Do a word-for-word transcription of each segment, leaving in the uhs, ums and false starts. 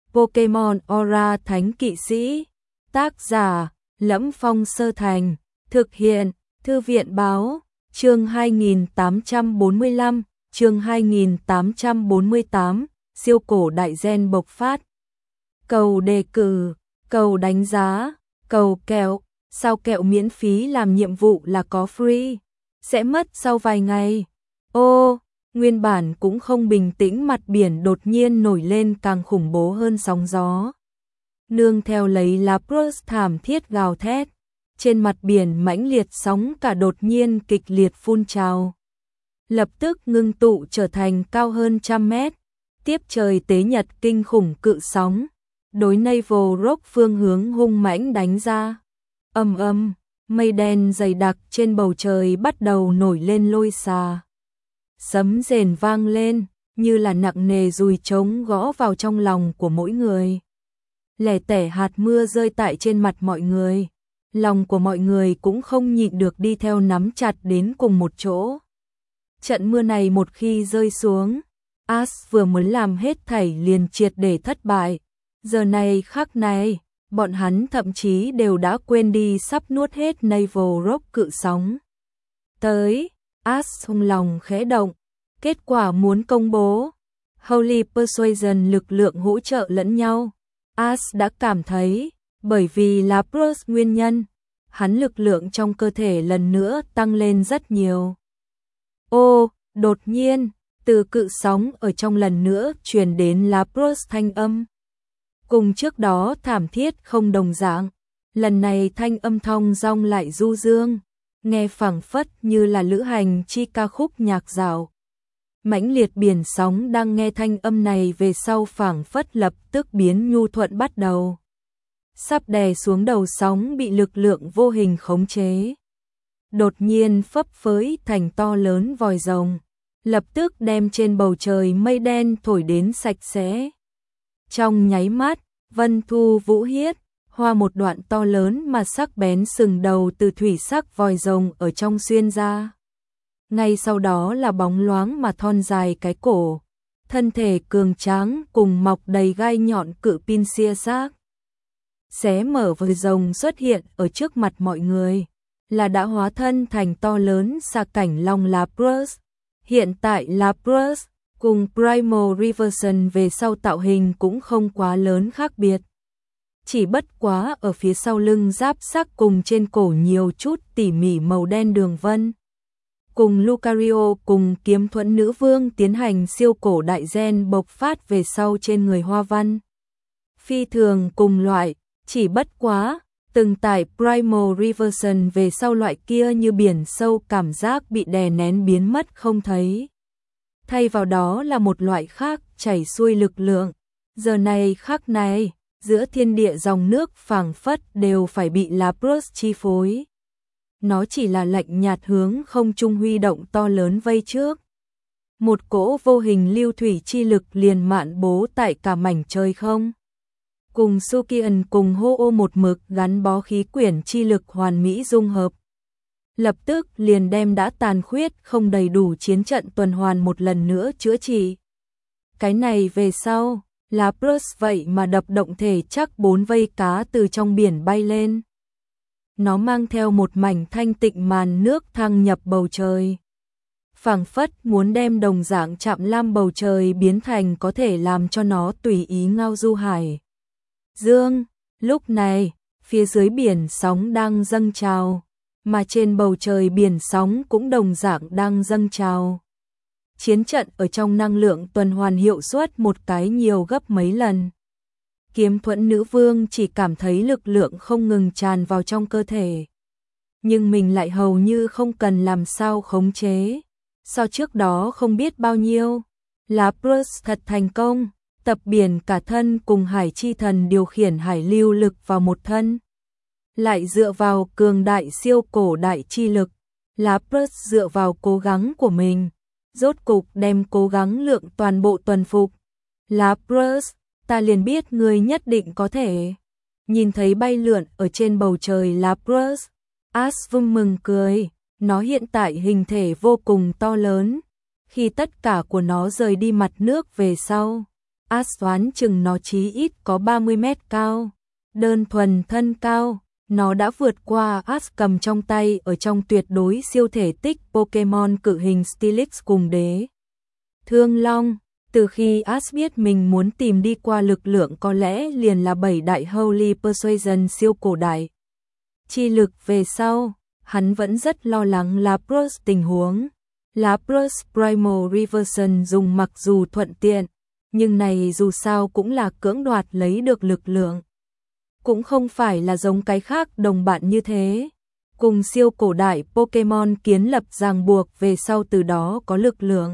Pokemon Aura Thánh Kỵ Sĩ. Tác giả: Lẫm Phong Sơ Thành. Thực hiện: Thư viện báo. Chương hai nghìn tám trăm bốn mươi lăm, chương hai nghìn tám trăm bốn mươi tám, siêu cổ đại gen bộc phát. Cầu đề cử, cầu đánh giá, cầu kẹo, sao kẹo miễn phí làm nhiệm vụ là có free, sẽ mất sau vài ngày. Ô, nguyên bản cũng không bình tĩnh mặt biển đột nhiên nổi lên càng khủng bố hơn sóng gió. Nương theo lấy Lapras thảm thiết gào thét, trên mặt biển mãnh liệt sóng cả đột nhiên kịch liệt phun trào. Lập tức ngưng tụ trở thành cao hơn trăm mét, tiếp trời tế nhật kinh khủng cự sóng, đối Naval Rock phương hướng hung mãnh đánh ra. Ầm ầm, mây đen dày đặc trên bầu trời bắt đầu nổi lên lôi xà. Sấm rền vang lên, như là nặng nề dùi trống gõ vào trong lòng của mỗi người. Lẻ tẻ hạt mưa rơi tại trên mặt mọi người. Lòng của mọi người cũng không nhịn được đi theo nắm chặt đến cùng một chỗ. Trận mưa này một khi rơi xuống, Ash vừa muốn làm hết thảy liền triệt để thất bại. Giờ này khắc này, bọn hắn thậm chí đều đã quên đi sắp nuốt hết Naval Rock cự sóng. Tới, Ash trong lòng khẽ động, kết quả muốn công bố. Holy Persuasion lực lượng hỗ trợ lẫn nhau. Ash đã cảm thấy, bởi vì Lapras nguyên nhân, hắn lực lượng trong cơ thể lần nữa tăng lên rất nhiều. Ô, đột nhiên, từ cự sóng ở trong lần nữa truyền đến Lapras thanh âm. Cùng trước đó thảm thiết không đồng dạng, lần này thanh âm thong dong lại du dương, nghe phảng phất như là lữ hành chi ca khúc nhạc dạo. Mãnh liệt biển sóng đang nghe thanh âm này về sau phảng phất lập tức biến nhu thuận bắt đầu. Sắp đè xuống đầu sóng bị lực lượng vô hình khống chế. Đột nhiên phấp phới thành to lớn vòi rồng, lập tức đem trên bầu trời mây đen thổi đến sạch sẽ. Trong nháy mắt, vân thu vũ hiết, hoa một đoạn to lớn mà sắc bén sừng đầu từ thủy sắc vòi rồng ở trong xuyên ra. Ngay sau đó là bóng loáng mà thon dài cái cổ, thân thể cường tráng cùng mọc đầy gai nhọn cự pin xia xác. Xé mở vòi rồng xuất hiện ở trước mặt mọi người, là đã hóa thân thành to lớn xà cảnh long Lapras. Hiện tại Lapras cùng Primal Reversion về sau tạo hình cũng không quá lớn khác biệt. Chỉ bất quá ở phía sau lưng giáp sắc cùng trên cổ nhiều chút tỉ mỉ màu đen đường vân. Cùng Lucario cùng kiếm thuẫn nữ vương tiến hành siêu cổ đại gen bộc phát về sau trên người hoa văn. Phi thường cùng loại, chỉ bất quá, từng tại Primal Reversion về sau loại kia như biển sâu cảm giác bị đè nén biến mất không thấy. Thay vào đó là một loại khác chảy xuôi lực lượng. Giờ này khắc này, giữa thiên địa dòng nước phảng phất đều phải bị Lapras chi phối. Nó chỉ là lạnh nhạt hướng không trung huy động to lớn vây trước. Một cỗ vô hình lưu thủy chi lực liền mạn bố tại cả mảnh trời không. Cùng Sukian cùng Ho-Oh một mực gắn bó khí quyển chi lực hoàn mỹ dung hợp. Lập tức liền đem đã tàn khuyết không đầy đủ chiến trận tuần hoàn một lần nữa chữa trị. Cái này về sau, Lapras vậy mà đập động thể chắc bốn vây cá từ trong biển bay lên. Nó mang theo một mảnh thanh tịnh màn nước thăng nhập bầu trời. Phảng phất muốn đem đồng dạng chạm lam bầu trời biến thành có thể làm cho nó tùy ý ngao du hải dương. Lúc này, phía dưới biển sóng đang dâng trào, mà trên bầu trời biển sóng cũng đồng dạng đang dâng trào. Chiến trận ở trong năng lượng tuần hoàn hiệu suất một cái nhiều gấp mấy lần. Kiếm thuẫn nữ vương chỉ cảm thấy lực lượng không ngừng tràn vào trong cơ thể. Nhưng mình lại hầu như không cần làm sao khống chế. So trước đó không biết bao nhiêu. Lapras thật thành công, tập biển cả thân cùng hải chi thần điều khiển hải lưu lực vào một thân. Lại dựa vào cường đại siêu cổ đại chi lực. Lapras dựa vào cố gắng của mình. Rốt cục đem cố gắng lượng toàn bộ tuần phục. Lapras, ta liền biết ngươi nhất định có thể. Nhìn thấy bay lượn ở trên bầu trời Lapras, Ash vui mừng cười. Nó hiện tại hình thể vô cùng to lớn. Khi tất cả của nó rời đi mặt nước về sau, Ash đoán chừng nó chí ít có ba mươi mét cao. Đơn thuần thân cao, nó đã vượt qua Ash cầm trong tay ở trong tuyệt đối siêu thể tích Pokemon cự hình Steelix cùng đế Thương Long. Từ khi Ash biết mình muốn tìm đi qua lực lượng có lẽ liền là bảy đại Holy Persuasion siêu cổ đại chi lực về sau, hắn vẫn rất lo lắng Lapras tình huống. Lapras Primal Reversion dùng mặc dù thuận tiện, nhưng này dù sao cũng là cưỡng đoạt lấy được lực lượng. Cũng không phải là giống cái khác đồng bạn như thế. Cùng siêu cổ đại Pokemon kiến lập ràng buộc về sau từ đó có lực lượng.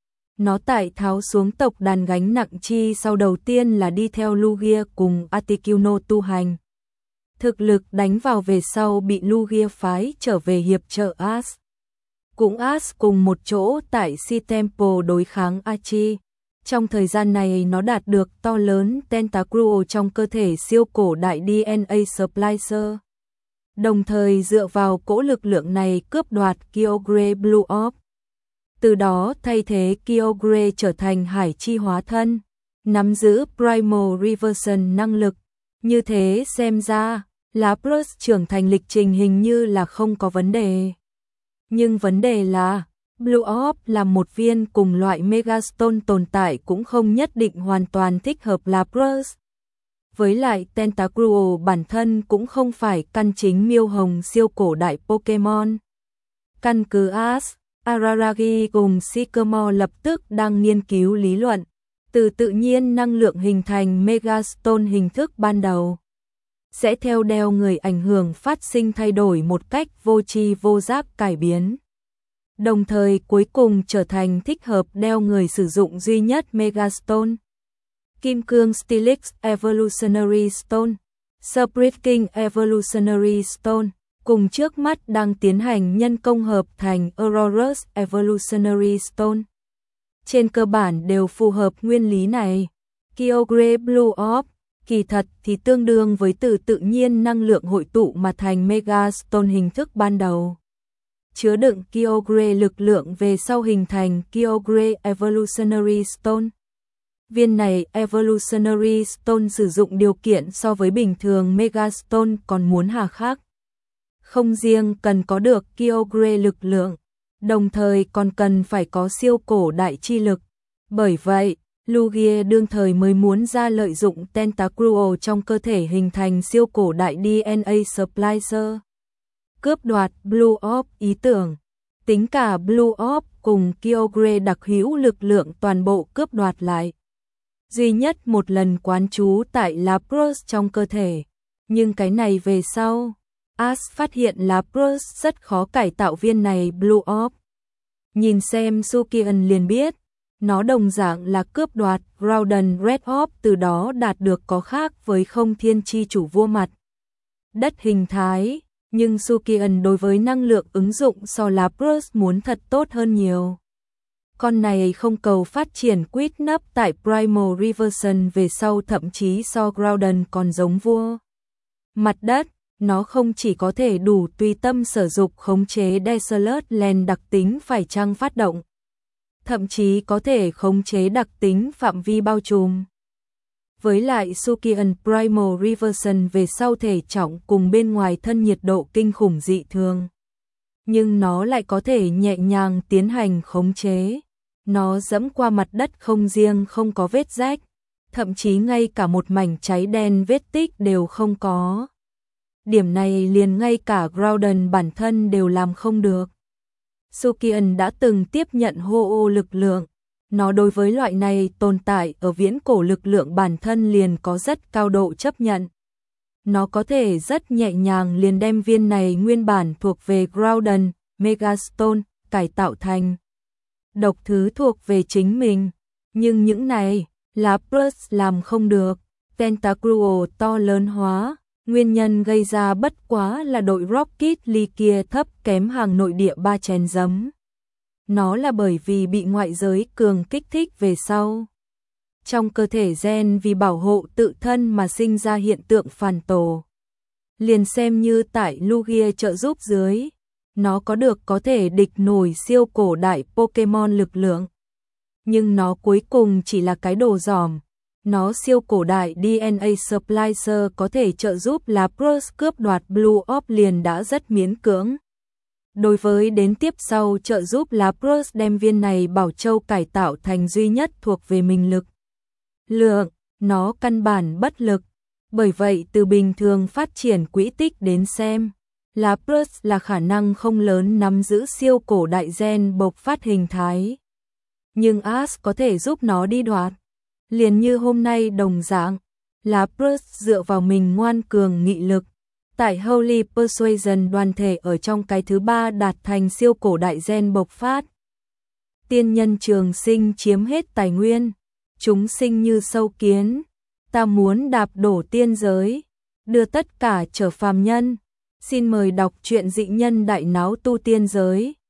Nó tại tháo xuống tộc đàn gánh nặng chi sau đầu tiên là đi theo Lugia cùng Articuno tu hành. Thực lực đánh vào về sau bị Lugia phái trở về hiệp trợ Ash. Cũng Ash cùng một chỗ tại Sea Temple đối kháng Archie. Trong thời gian này nó đạt được to lớn Tentacruel trong cơ thể siêu cổ đại đê en a Splicer. Đồng thời dựa vào cỗ lực lượng này cướp đoạt Kyogre Blue Orb. Từ đó thay thế Kyogre trở thành hải chi hóa thân, nắm giữ Primal Reversion năng lực. Như thế xem ra, Lapras trưởng thành lịch trình hình như là không có vấn đề. Nhưng vấn đề là, Blue Orb là một viên cùng loại Megastone tồn tại cũng không nhất định hoàn toàn thích hợp Lapras. Với lại Tentacruel bản thân cũng không phải căn chính miêu hồng siêu cổ đại Pokemon. Căn cứ Ash, Araragi cùng Sycamore lập tức đang nghiên cứu lý luận, từ tự nhiên năng lượng hình thành Megastone hình thức ban đầu. Sẽ theo đeo người ảnh hưởng phát sinh thay đổi một cách vô tri vô giác cải biến. Đồng thời cuối cùng trở thành thích hợp đeo người sử dụng duy nhất Megastone. Kim Cương Steelix Evolutionary Stone, Spirit King Evolutionary Stone, cùng trước mắt đang tiến hành nhân công hợp thành Aurorus Evolutionary Stone. Trên cơ bản đều phù hợp nguyên lý này. Kyogre Blue Orb, kỳ thật thì tương đương với từ tự nhiên năng lượng hội tụ mà thành Megastone hình thức ban đầu. Chứa đựng Kyogre lực lượng về sau hình thành Kyogre Evolutionary Stone. Viên này Evolutionary Stone sử dụng điều kiện so với bình thường Megastone còn muốn hà khắc. Không riêng cần có được Kyogre lực lượng, đồng thời còn cần phải có siêu cổ đại chi lực. Bởi vậy, Lugia đương thời mới muốn ra lợi dụng Tentacruel trong cơ thể hình thành siêu cổ đại đê en a Splicer. Cướp đoạt Blue Orb ý tưởng, tính cả Blue Orb cùng Kyogre đặc hữu lực lượng toàn bộ cướp đoạt lại. Duy nhất một lần quán trú tại Lapras trong cơ thể, nhưng cái này về sau, Ash phát hiện Lapras rất khó cải tạo viên này Blue Orb. Nhìn xem Sukian liền biết, nó đồng dạng là cướp đoạt Groudon Red Orb, từ đó đạt được có khác với không thiên chi chủ vua mặt đất hình thái. Nhưng Sukian đối với năng lượng ứng dụng so Lapras muốn thật tốt hơn nhiều. Con này không cầu phát triển quýt nấp tại Primal Reversion về sau, thậm chí so Groudon còn giống vua mặt đất. Nó không chỉ có thể đủ tùy tâm sử dụng khống chế Desolate Land đặc tính phải chăng phát động, thậm chí có thể khống chế đặc tính phạm vi bao trùm. Với lại Sukian Primal Reversion về sau thể trọng cùng bên ngoài thân nhiệt độ kinh khủng dị thường. Nhưng nó lại có thể nhẹ nhàng tiến hành khống chế. Nó dẫm qua mặt đất không riêng không có vết rách, thậm chí ngay cả một mảnh cháy đen vết tích đều không có. Điểm này liền ngay cả Groudon bản thân đều làm không được. Sukian đã từng tiếp nhận Ho-Oh lực lượng. Nó đối với loại này tồn tại ở viễn cổ lực lượng bản thân liền có rất cao độ chấp nhận. Nó có thể rất nhẹ nhàng liền đem viên này nguyên bản thuộc về Groudon, Megastone, cải tạo thành độc thứ thuộc về chính mình. Nhưng những này, Lapras làm không được. Tentacruel to lớn hóa, nguyên nhân gây ra bất quá là đội Rocket League kia thấp kém hàng nội địa ba chén giấm. Nó là bởi vì bị ngoại giới cường kích thích về sau. Trong cơ thể gen vì bảo hộ tự thân mà sinh ra hiện tượng phản tổ. Liền xem như tại Lugia trợ giúp dưới, nó có được có thể địch nổi siêu cổ đại Pokemon lực lượng. Nhưng nó cuối cùng chỉ là cái đồ giỏm, Nó siêu cổ đại đê en a Splicer có thể trợ giúp Lapras cướp đoạt Blue Orb liền đã rất miễn cưỡng. Đối với đến tiếp sau trợ giúp Lapras đem viên này bảo châu cải tạo thành duy nhất thuộc về mình lực lượng, nó căn bản bất lực. Bởi vậy từ bình thường phát triển quỹ tích đến xem, Lapras là khả năng không lớn nắm giữ siêu cổ đại gen bộc phát hình thái. Nhưng Ash có thể giúp nó đi đoạt. Liền như hôm nay đồng dạng, Lapras dựa vào mình ngoan cường nghị lực. Tại Holy Persuasion đoàn thể ở trong cái thứ ba đạt thành siêu cổ đại gen bộc phát. Tiên nhân trường sinh chiếm hết tài nguyên, chúng sinh như sâu kiến, ta muốn đạp đổ tiên giới, đưa tất cả trở phàm nhân. Xin mời đọc truyện Dị Nhân Đại Náo Tu Tiên Giới.